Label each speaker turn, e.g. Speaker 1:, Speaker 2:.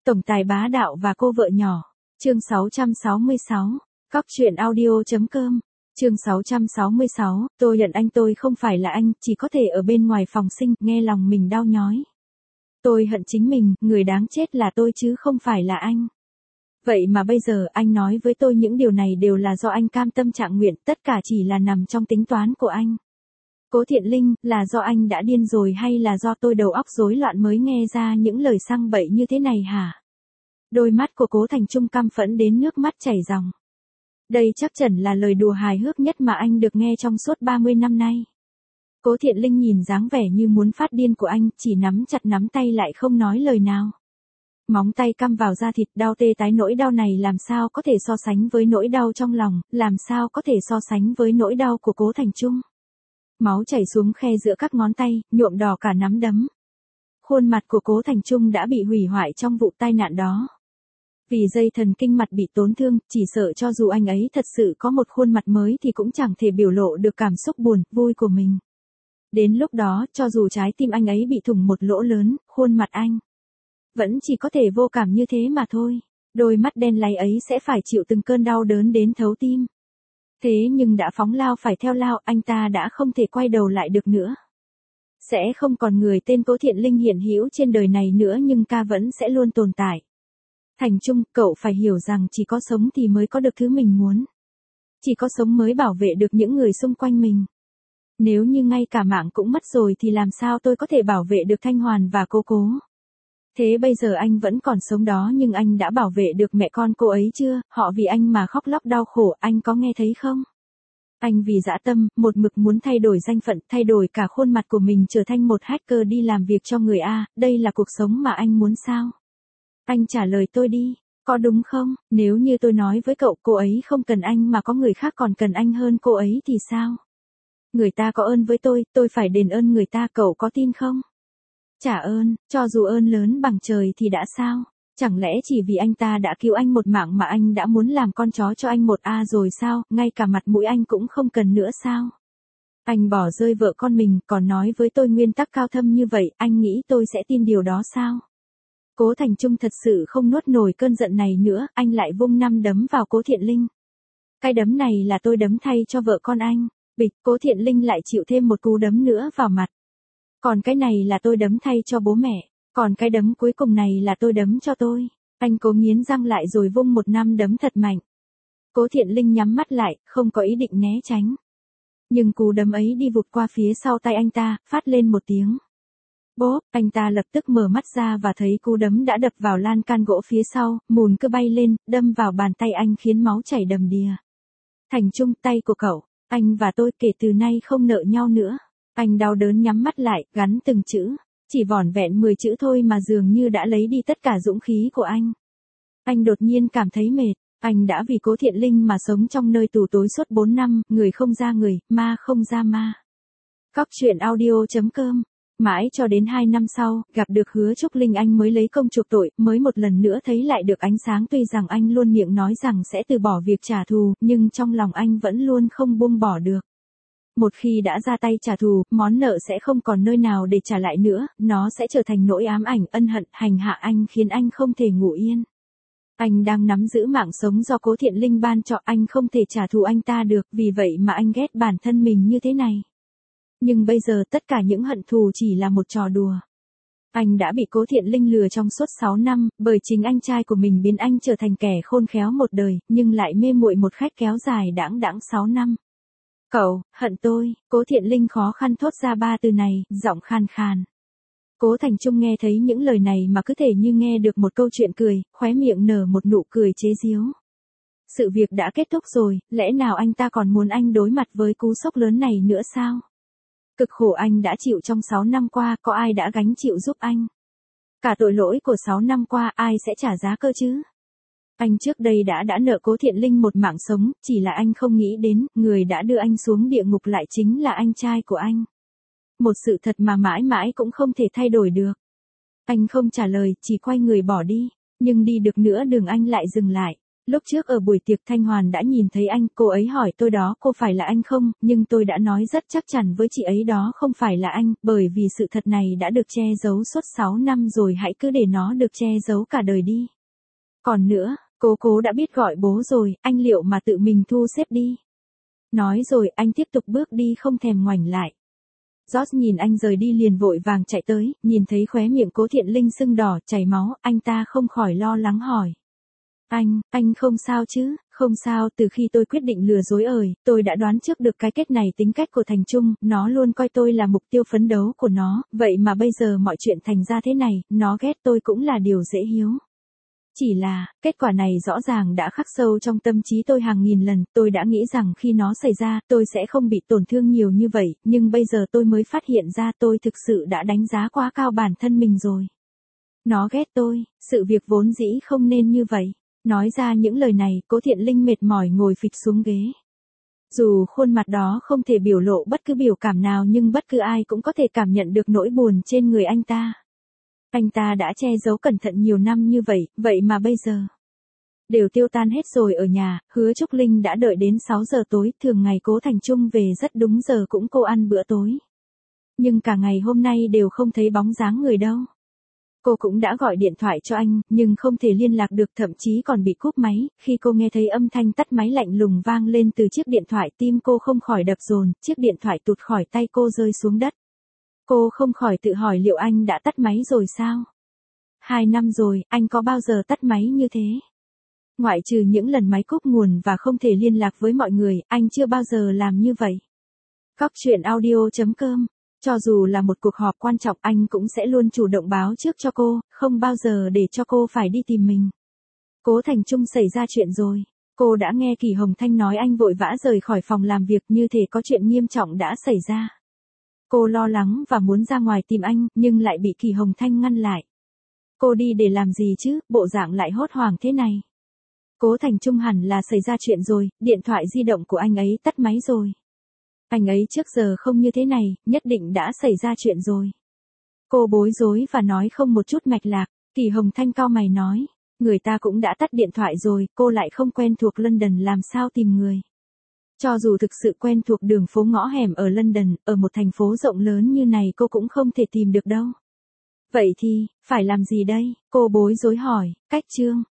Speaker 1: Tổng tài bá đạo và cô vợ nhỏ. Chương 666. Cóc truyện audio.com. Chương 666. Tôi nhận anh, tôi không phải là anh, chỉ có thể ở bên ngoài phòng sinh, nghe lòng mình đau nhói. Tôi hận chính mình, người đáng chết là tôi chứ không phải là anh. Vậy mà bây giờ anh nói với tôi những điều này đều là do anh cam tâm trạng nguyện, tất cả chỉ là nằm trong tính toán của anh. Cố Thiện Linh, là do anh đã điên rồi hay là do tôi đầu óc rối loạn mới nghe ra những lời sang bậy như thế này hả? Đôi mắt của Cố Thành Trung căm phẫn đến nước mắt chảy ròng. Đây chắc chắn là lời đùa hài hước nhất mà anh được nghe trong suốt 30 năm nay. Cố Thiện Linh nhìn dáng vẻ như muốn phát điên của anh, chỉ nắm chặt nắm tay lại không nói lời nào. Móng tay căm vào da thịt, đau tê tái, nỗi đau này làm sao có thể so sánh với nỗi đau trong lòng, làm sao có thể so sánh với nỗi đau của Cố Thành Trung. Máu chảy xuống khe giữa các ngón tay, nhuộm đỏ cả nắm đấm. Khuôn mặt của Cố Thành Trung đã bị hủy hoại trong vụ tai nạn đó. Vì dây thần kinh mặt bị tổn thương, chỉ sợ cho dù anh ấy thật sự có một khuôn mặt mới thì cũng chẳng thể biểu lộ được cảm xúc buồn, vui của mình. Đến lúc đó, cho dù trái tim anh ấy bị thủng một lỗ lớn, khuôn mặt anh vẫn chỉ có thể vô cảm như thế mà thôi. Đôi mắt đen láy ấy sẽ phải chịu từng cơn đau đớn đến thấu tim. Thế nhưng đã phóng lao phải theo lao, anh ta đã không thể quay đầu lại được nữa. Sẽ không còn người tên Cố Thiện Linh hiện hữu trên đời này nữa, nhưng ca vẫn sẽ luôn tồn tại. Thành Trung, cậu phải hiểu rằng chỉ có sống thì mới có được thứ mình muốn. Chỉ có sống mới bảo vệ được những người xung quanh mình. Nếu như ngay cả mạng cũng mất rồi thì làm sao tôi có thể bảo vệ được Thanh Hoàn và cô Cố? Thế bây giờ anh vẫn còn sống đó, nhưng anh đã bảo vệ được mẹ con cô ấy chưa? Họ vì anh mà khóc lóc đau khổ, anh có nghe thấy không? Anh vì dã tâm, một mực muốn thay đổi danh phận, thay đổi cả khuôn mặt của mình, trở thành một hacker đi làm việc cho người A, đây là cuộc sống mà anh muốn sao? Anh trả lời tôi đi, có đúng không? Nếu như tôi nói với cậu cô ấy không cần anh mà có người khác còn cần anh hơn cô ấy thì sao? Người ta có ơn với tôi phải đền ơn người ta, cậu có tin không? Trả ơn, cho dù ơn lớn bằng trời thì đã sao? Chẳng lẽ chỉ vì anh ta đã cứu anh một mạng mà anh đã muốn làm con chó cho anh một A rồi sao? Ngay cả mặt mũi anh cũng không cần nữa sao? Anh bỏ rơi vợ con mình, còn nói với tôi nguyên tắc cao thâm như vậy, anh nghĩ tôi sẽ tin điều đó sao? Cố Thành Trung thật sự không nuốt nổi cơn giận này nữa, anh lại vung 5 đấm vào Cố Thiện Linh. Cái đấm này là tôi đấm thay cho vợ con anh. Bịch, Cố Thiện Linh lại chịu thêm một cú đấm nữa vào mặt. Còn cái này là tôi đấm thay cho bố mẹ. Còn cái đấm cuối cùng này là tôi đấm cho tôi. Anh cố nghiến răng lại rồi vung một 5 đấm thật mạnh. Cố Thiện Linh nhắm mắt lại, không có ý định né tránh. Nhưng cú đấm ấy đi vụt qua phía sau tay anh ta, phát lên một tiếng. Bốp, anh ta lập tức mở mắt ra và thấy cú đấm đã đập vào lan can gỗ phía sau, mùn cứ bay lên, đâm vào bàn tay anh khiến máu chảy đầm đìa. Thành Trung, tay của cậu, anh và tôi kể từ nay không nợ nhau nữa. Anh đau đớn nhắm mắt lại, gắn từng chữ. Chỉ vỏn vẹn 10 chữ thôi mà dường như đã lấy đi tất cả dũng khí của anh. Anh đột nhiên cảm thấy mệt. Anh đã vì Cố Thiện Linh mà sống trong nơi tù tối suốt 4 năm, người không ra người, ma không ra ma. Cóc truyện audio.com. Mãi cho đến 2 năm sau, gặp được Hứa Trúc Linh anh mới lấy công chuộc tội, mới một lần nữa thấy lại được ánh sáng. Tuy rằng anh luôn miệng nói rằng sẽ từ bỏ việc trả thù, nhưng trong lòng anh vẫn luôn không buông bỏ được. Một khi đã ra tay trả thù, món nợ sẽ không còn nơi nào để trả lại nữa, nó sẽ trở thành nỗi ám ảnh ân hận hành hạ anh, khiến anh không thể ngủ yên. Anh đang nắm giữ mạng sống do Cố Thiện Linh ban cho, anh không thể trả thù anh ta được, vì vậy mà anh ghét bản thân mình như thế này. Nhưng bây giờ tất cả những hận thù chỉ là một trò đùa. Anh đã bị Cố Thiện Linh lừa trong suốt 6 năm, bởi chính anh trai của mình biến anh trở thành kẻ khôn khéo một đời, nhưng lại mê muội một khách kéo dài đãng đãng 6 năm. Cậu, hận tôi, Cố Thiện Linh khó khăn thốt ra 3 từ này, giọng khan khan. Cố Thành Trung nghe thấy những lời này mà cứ thể như nghe được một câu chuyện cười, khóe miệng nở một nụ cười chế giễu. Sự việc đã kết thúc rồi, lẽ nào anh ta còn muốn anh đối mặt với cú sốc lớn này nữa sao? Cực khổ anh đã chịu trong 6 năm qua, có ai đã gánh chịu giúp anh? Cả tội lỗi của 6 năm qua, ai sẽ trả giá cơ chứ? Anh trước đây đã nợ Cố Thiện Linh một mạng sống, chỉ là anh không nghĩ đến, người đã đưa anh xuống địa ngục lại chính là anh trai của anh. Một sự thật mà mãi mãi cũng không thể thay đổi được. Anh không trả lời, chỉ quay người bỏ đi, nhưng đi được nửa đường anh lại dừng lại. Lúc trước ở buổi tiệc Thanh Hoàn đã nhìn thấy anh, cô ấy hỏi tôi đó cô phải là anh không, nhưng tôi đã nói rất chắc chắn với chị ấy đó không phải là anh, bởi vì sự thật này đã được che giấu suốt 6 năm rồi, hãy cứ để nó được che giấu cả đời đi. Còn nữa, cố đã biết gọi bố rồi, anh liệu mà tự mình thu xếp đi. Nói rồi anh tiếp tục bước đi không thèm ngoảnh lại. George nhìn anh rời đi liền vội vàng chạy tới, nhìn thấy khóe miệng Cố Thiện Linh sưng đỏ, chảy máu, anh ta không khỏi lo lắng hỏi. Anh không sao chứ? Không sao, từ khi tôi quyết định lừa dối tôi đã đoán trước được cái kết này, tính cách của Thành Trung, nó luôn coi tôi là mục tiêu phấn đấu của nó, vậy mà bây giờ mọi chuyện thành ra thế này, nó ghét tôi cũng là điều dễ hiểu. Chỉ là, kết quả này rõ ràng đã khắc sâu trong tâm trí tôi hàng nghìn lần, tôi đã nghĩ rằng khi nó xảy ra, tôi sẽ không bị tổn thương nhiều như vậy, nhưng bây giờ tôi mới phát hiện ra tôi thực sự đã đánh giá quá cao bản thân mình rồi. Nó ghét tôi, sự việc vốn dĩ không nên như vậy. Nói ra những lời này, Cố Thiện Linh mệt mỏi ngồi phịch xuống ghế. Dù khuôn mặt đó không thể biểu lộ bất cứ biểu cảm nào nhưng bất cứ ai cũng có thể cảm nhận được nỗi buồn trên người anh ta. Anh ta đã che giấu cẩn thận nhiều năm như vậy, vậy mà bây giờ đều tiêu tan hết rồi. Ở nhà, Hứa Trúc Linh đã đợi đến 6 giờ tối, thường ngày Cố Thành Trung về rất đúng giờ cũng cô ăn bữa tối. Nhưng cả ngày hôm nay đều không thấy bóng dáng người đâu. Cô cũng đã gọi điện thoại cho anh, nhưng không thể liên lạc được, thậm chí còn bị cúp máy. Khi cô nghe thấy âm thanh tắt máy lạnh lùng vang lên từ chiếc điện thoại, tim cô không khỏi đập dồn, chiếc điện thoại tụt khỏi tay cô rơi xuống đất. Cô không khỏi tự hỏi liệu anh đã tắt máy rồi sao? 2 năm rồi, anh có bao giờ tắt máy như thế? Ngoại trừ những lần máy cúp nguồn và không thể liên lạc với mọi người, anh chưa bao giờ làm như vậy. Cóc truyện audio.com. Cho dù là một cuộc họp quan trọng anh cũng sẽ luôn chủ động báo trước cho cô, không bao giờ để cho cô phải đi tìm mình. Cố Thành Trung xảy ra chuyện rồi. Cô đã nghe Kỳ Hồng Thanh nói anh vội vã rời khỏi phòng làm việc, như thể có chuyện nghiêm trọng đã xảy ra. Cô lo lắng và muốn ra ngoài tìm anh, nhưng lại bị Kỳ Hồng Thanh ngăn lại. Cô đi để làm gì chứ, bộ dạng lại hốt hoảng thế này. Cố Thành Trung hẳn là xảy ra chuyện rồi, điện thoại di động của anh ấy tắt máy rồi. Anh ấy trước giờ không như thế này, nhất định đã xảy ra chuyện rồi. Cô bối rối và nói không một chút mạch lạc. Kỳ Hồng Thanh cau mày nói, người ta cũng đã tắt điện thoại rồi, cô lại không quen thuộc London làm sao tìm người. Cho dù thực sự quen thuộc đường phố ngõ hẻm ở London, ở một thành phố rộng lớn như này cô cũng không thể tìm được đâu. Vậy thì, phải làm gì đây? Cô bối rối hỏi, cách chương.